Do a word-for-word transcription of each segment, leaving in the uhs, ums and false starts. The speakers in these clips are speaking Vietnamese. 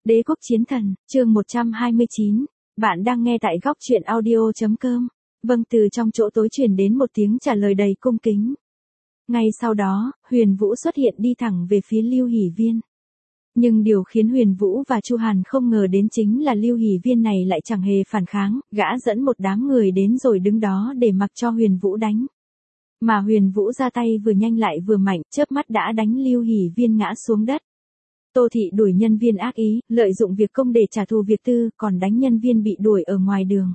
Đế quốc chiến thần, chương một trăm hai mươi chín. Bạn đang nghe tại góc truyện audio chấm com. Vâng, từ trong chỗ tối truyền đến một tiếng trả lời đầy cung kính. Ngay sau đó, Huyền Vũ xuất hiện đi thẳng về phía Lưu Hỷ Viên. Nhưng điều khiến Huyền Vũ và Chu Hàn không ngờ đến chính là Lưu Hỷ Viên này lại chẳng hề phản kháng, gã dẫn một đám người đến rồi đứng đó để mặc cho Huyền Vũ đánh. Mà Huyền Vũ ra tay vừa nhanh lại vừa mạnh, chớp mắt đã đánh Lưu Hỷ Viên ngã xuống đất. Tô Thị đuổi nhân viên ác ý, lợi dụng việc công để trả thù việc tư, còn đánh nhân viên bị đuổi ở ngoài đường.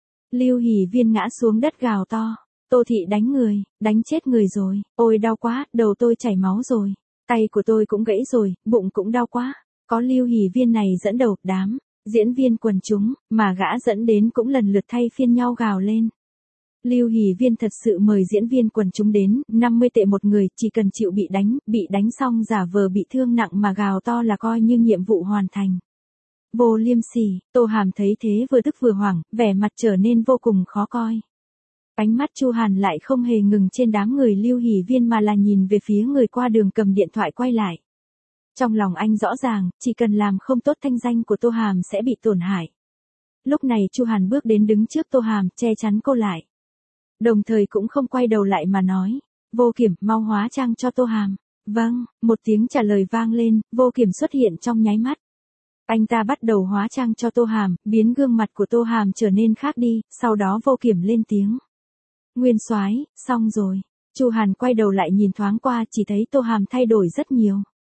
Lưu Hỷ Viên ngã xuống đất gào to. Tô Thị đánh người, đánh chết người rồi, ôi đau quá, đầu tôi chảy máu rồi, tay của tôi cũng gãy rồi, bụng cũng đau quá. Có Lưu Hỷ Viên này dẫn đầu, đám diễn viên quần chúng, mà gã dẫn đến cũng lần lượt thay phiên nhau gào lên. Lưu Hỷ Viên thật sự mời diễn viên quần chúng đến, năm mươi tệ một người, chỉ cần chịu bị đánh, bị đánh xong giả vờ bị thương nặng mà gào to là coi như nhiệm vụ hoàn thành. Vô liêm sỉ, Tô Hàm thấy thế vừa tức vừa hoảng, vẻ mặt trở nên vô cùng khó coi. Ánh mắt Chu Hàn lại không hề ngừng trên đám người Lưu Hỷ Viên mà là nhìn về phía người qua đường cầm điện thoại quay lại. Trong lòng anh rõ ràng, chỉ cần làm không tốt thanh danh của Tô Hàm sẽ bị tổn hại. Lúc này Chu Hàn bước đến đứng trước Tô Hàm, che chắn cô lại. Đồng thời cũng không quay đầu lại mà nói, Vô Kiểm, mau hóa trang cho Tô Hàm. Vâng, một tiếng trả lời vang lên, Vô Kiểm xuất hiện trong nháy mắt. Anh ta bắt đầu hóa trang cho Tô Hàm, biến gương mặt của Tô Hàm trở nên khác đi, sau đó Vô Kiểm lên tiếng. Nguyên soái, xong rồi. Chu Hàn quay đầu lại nhìn thoáng qua, chỉ thấy Tô Hàm thay đổi rất nhiều.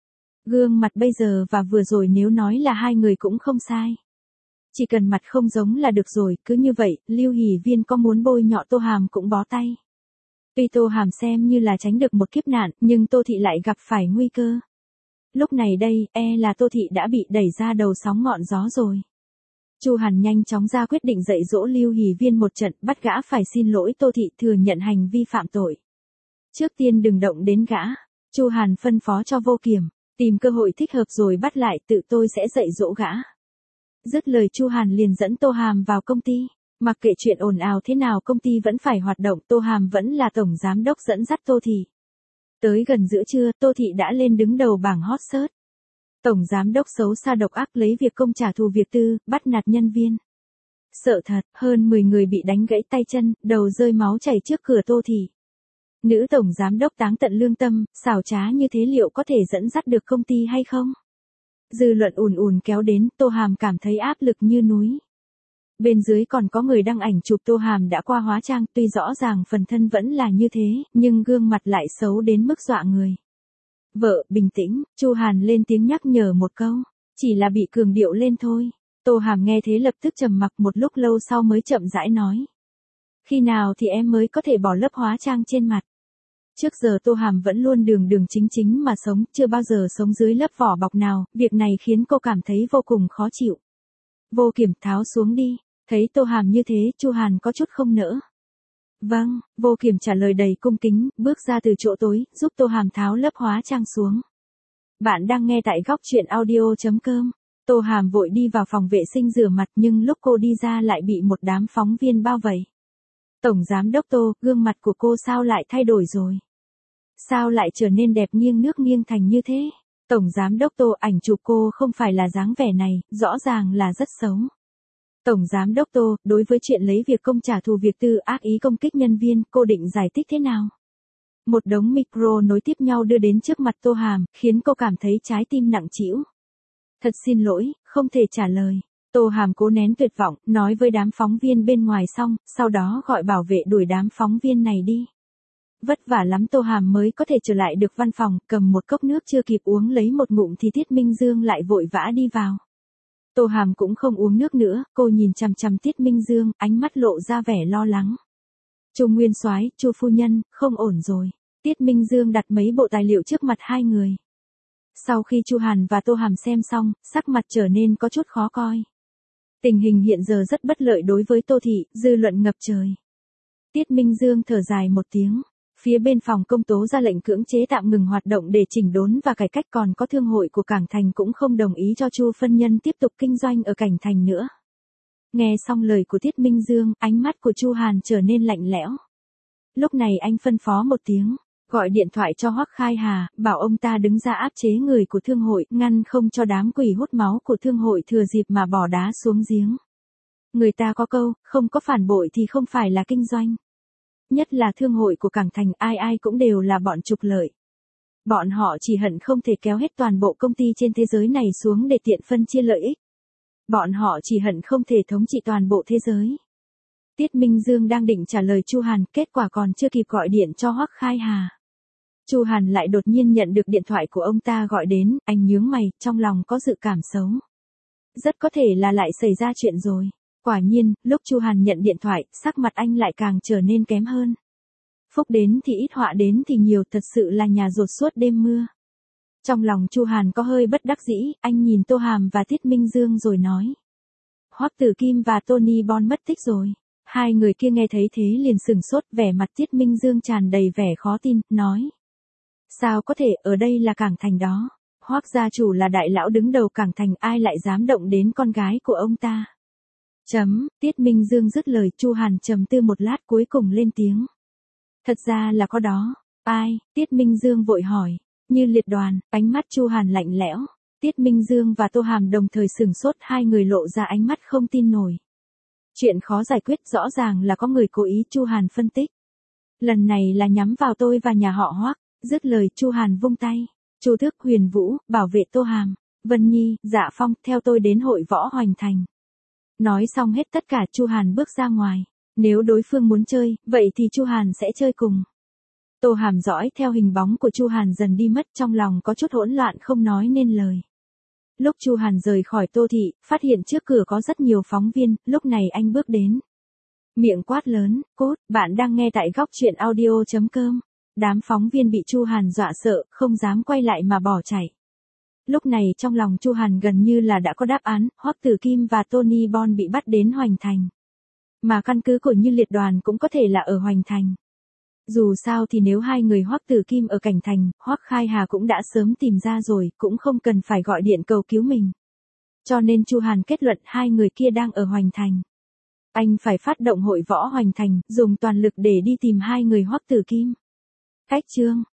Gương mặt bây giờ và vừa rồi nếu nói là hai người cũng không sai. Chỉ cần mặt không giống là được rồi, cứ như vậy, Lưu Hỷ Viên có muốn bôi nhọ Tô Hàm cũng bó tay. Tuy Tô Hàm xem như là tránh được một kiếp nạn, nhưng Tô Thị lại gặp phải nguy cơ. Lúc này đây, e là Tô Thị đã bị đẩy ra đầu sóng ngọn gió rồi. Chu Hàn nhanh chóng ra quyết định dạy dỗ Lưu Hỷ Viên một trận, bắt gã phải xin lỗi Tô Thị, thừa nhận hành vi phạm tội. Trước tiên đừng động đến gã. Chu Hàn phân phó cho Vô Kiểm, tìm cơ hội thích hợp rồi bắt lại, tự tôi sẽ dạy dỗ gã. Dứt lời Chu Hàn liền dẫn Tô Hàm vào công ty. Mặc kệ chuyện ồn ào thế nào công ty vẫn phải hoạt động, Tô Hàm vẫn là tổng giám đốc dẫn dắt Tô Thị. Tới gần giữa trưa, Tô Thị đã lên đứng đầu bảng hot search. Tổng giám đốc xấu xa độc ác lấy việc công trả thù việc tư, bắt nạt nhân viên. Sợ thật, hơn mười người bị đánh gãy tay chân, đầu rơi máu chảy trước cửa Tô Thị. Nữ tổng giám đốc táng tận lương tâm, xảo trá như thế liệu có thể dẫn dắt được công ty hay không? Dư luận ùn ùn kéo đến, Tô Hàm cảm thấy áp lực như núi. Bên dưới còn có người đăng ảnh chụp Tô Hàm đã qua hóa trang, tuy rõ ràng phần thân vẫn là như thế, nhưng gương mặt lại xấu đến mức dọa người. Vợ, bình tĩnh, Chu Hàn lên tiếng nhắc nhở một câu, chỉ là bị cường điệu lên thôi. Tô Hàm nghe thế lập tức trầm mặc, một lúc lâu sau mới chậm rãi nói. Khi nào thì em mới có thể bỏ lớp hóa trang trên mặt? Trước giờ Tô Hàm vẫn luôn đường đường chính chính mà sống, chưa bao giờ sống dưới lớp vỏ bọc nào, việc này khiến cô cảm thấy vô cùng khó chịu. Vô Kiểm, tháo xuống đi. Thấy Tô Hàm như thế, Chu Hàn có chút không nỡ. Vâng, Vô Kiểm trả lời đầy cung kính, bước ra từ chỗ tối, giúp Tô Hàm tháo lớp hóa trang xuống. Bạn đang nghe tại góc truyện audio chấm com. Tô Hàm vội đi vào phòng vệ sinh rửa mặt, nhưng lúc cô đi ra lại bị một đám phóng viên bao vây. Tổng giám đốc Tô, gương mặt của cô sao lại thay đổi rồi? Sao lại trở nên đẹp nghiêng nước nghiêng thành như thế? Tổng giám đốc Tô, ảnh chụp cô không phải là dáng vẻ này, rõ ràng là rất xấu. Tổng giám đốc Tô, đối với chuyện lấy việc công trả thù việc tư ác ý công kích nhân viên, cô định giải thích thế nào? Một đống micro nối tiếp nhau đưa đến trước mặt Tô Hàm, khiến cô cảm thấy trái tim nặng trĩu. Thật xin lỗi, không thể trả lời. Tô Hàm cố nén tuyệt vọng, nói với đám phóng viên bên ngoài xong, sau đó gọi bảo vệ đuổi đám phóng viên này đi. Vất vả lắm Tô Hàm mới có thể trở lại được văn phòng, cầm một cốc nước chưa kịp uống lấy một ngụm thì Tiết Minh Dương lại vội vã đi vào. Tô Hàm cũng không uống nước nữa, cô nhìn chằm chằm Tiết Minh Dương, ánh mắt lộ ra vẻ lo lắng. Chu Nguyên soái, Chu phu nhân, không ổn rồi. Tiết Minh Dương đặt mấy bộ tài liệu trước mặt hai người. Sau khi Chu Hàn và Tô Hàm xem xong, sắc mặt trở nên có chút khó coi. Tình hình hiện giờ rất bất lợi đối với Tô Thị, dư luận ngập trời. Tiết Minh Dương thở dài một tiếng. Phía bên phòng công tố ra lệnh cưỡng chế tạm ngừng hoạt động để chỉnh đốn và cải cách, còn có thương hội của Cảng Thành cũng không đồng ý cho Chu phân nhân tiếp tục kinh doanh ở Cảng Thành nữa. Nghe xong lời của Tiết Minh Dương, ánh mắt của Chu Hàn trở nên lạnh lẽo. Lúc này anh phân phó một tiếng, gọi điện thoại cho Hoắc Khai Hà, bảo ông ta đứng ra áp chế người của thương hội, ngăn không cho đám quỷ hút máu của thương hội thừa dịp mà bỏ đá xuống giếng. Người ta có câu, không có phản bội thì không phải là kinh doanh. Nhất là thương hội của Cảng Thành, ai ai cũng đều là bọn trục lợi. Bọn họ chỉ hận không thể kéo hết toàn bộ công ty trên thế giới này xuống để tiện phân chia lợi ích. Bọn họ chỉ hận không thể thống trị toàn bộ thế giới. Tiết Minh Dương đang định trả lời Chu Hàn, kết quả còn chưa kịp gọi điện cho Hoắc Khai Hà. Chu Hàn lại đột nhiên nhận được điện thoại của ông ta gọi đến, anh nhướng mày, trong lòng có dự cảm xấu. Rất có thể là lại xảy ra chuyện rồi. Quả nhiên, lúc Chu Hàn nhận điện thoại, sắc mặt anh lại càng trở nên kém hơn. Phúc đến thì ít họa đến thì nhiều, thật sự là nhà rột suốt đêm mưa. Trong lòng Chu Hàn có hơi bất đắc dĩ, anh nhìn Tô Hàm và Tiết Minh Dương rồi nói. Hoắc Tử Kim và Tony Bon mất tích rồi. Hai người kia nghe thấy thế liền sừng sốt, vẻ mặt Tiết Minh Dương tràn đầy vẻ khó tin, nói. Sao có thể, ở đây là Cảng Thành đó. Hoắc gia chủ là đại lão đứng đầu Cảng Thành, ai lại dám động đến con gái của ông ta. Chấm, Tiết Minh Dương dứt lời, Chu Hàn trầm tư một lát cuối cùng lên tiếng. Thật ra là có đó. Ai? Tiết Minh Dương vội hỏi. Như Liệt Đoàn, ánh mắt Chu Hàn lạnh lẽo. Tiết Minh Dương và Tô Hàm đồng thời sừng sốt, hai người lộ ra ánh mắt không tin nổi. Chuyện khó giải quyết, rõ ràng là có người cố ý, Chu Hàn phân tích. Lần này là nhắm vào tôi và nhà họ Hoắc. Dứt lời, Chu Hàn vung tay. Chu Thức, Huyền Vũ, bảo vệ Tô Hàm, Vân Nhi, Dạ Phong, theo tôi đến hội võ Hoành Thành. Nói xong hết tất cả, Chu Hàn bước ra ngoài. Nếu đối phương muốn chơi, vậy thì Chu Hàn sẽ chơi cùng. Tô Hàm dõi theo hình bóng của Chu Hàn dần đi mất, trong lòng có chút hỗn loạn không nói nên lời. Lúc Chu Hàn rời khỏi Tô Thị, phát hiện trước cửa có rất nhiều phóng viên, lúc này anh bước đến. Miệng quát lớn, cốt, bạn đang nghe tại góc truyện audio chấm com. Đám phóng viên bị Chu Hàn dọa sợ, không dám quay lại mà bỏ chạy. Lúc này trong lòng Chu Hàn gần như là đã có đáp án, Hoắc Tử Kim và Tony Bon bị bắt đến Hoành Thành. Mà căn cứ của Như Liệt Đoàn cũng có thể là ở Hoành Thành. Dù sao thì nếu hai người Hoắc Tử Kim ở Cảnh Thành, Hoắc Khai Hà cũng đã sớm tìm ra rồi, cũng không cần phải gọi điện cầu cứu mình. Cho nên Chu Hàn kết luận hai người kia đang ở Hoành Thành. Anh phải phát động hội võ Hoành Thành, dùng toàn lực để đi tìm hai người Hoắc Tử Kim. Cách chương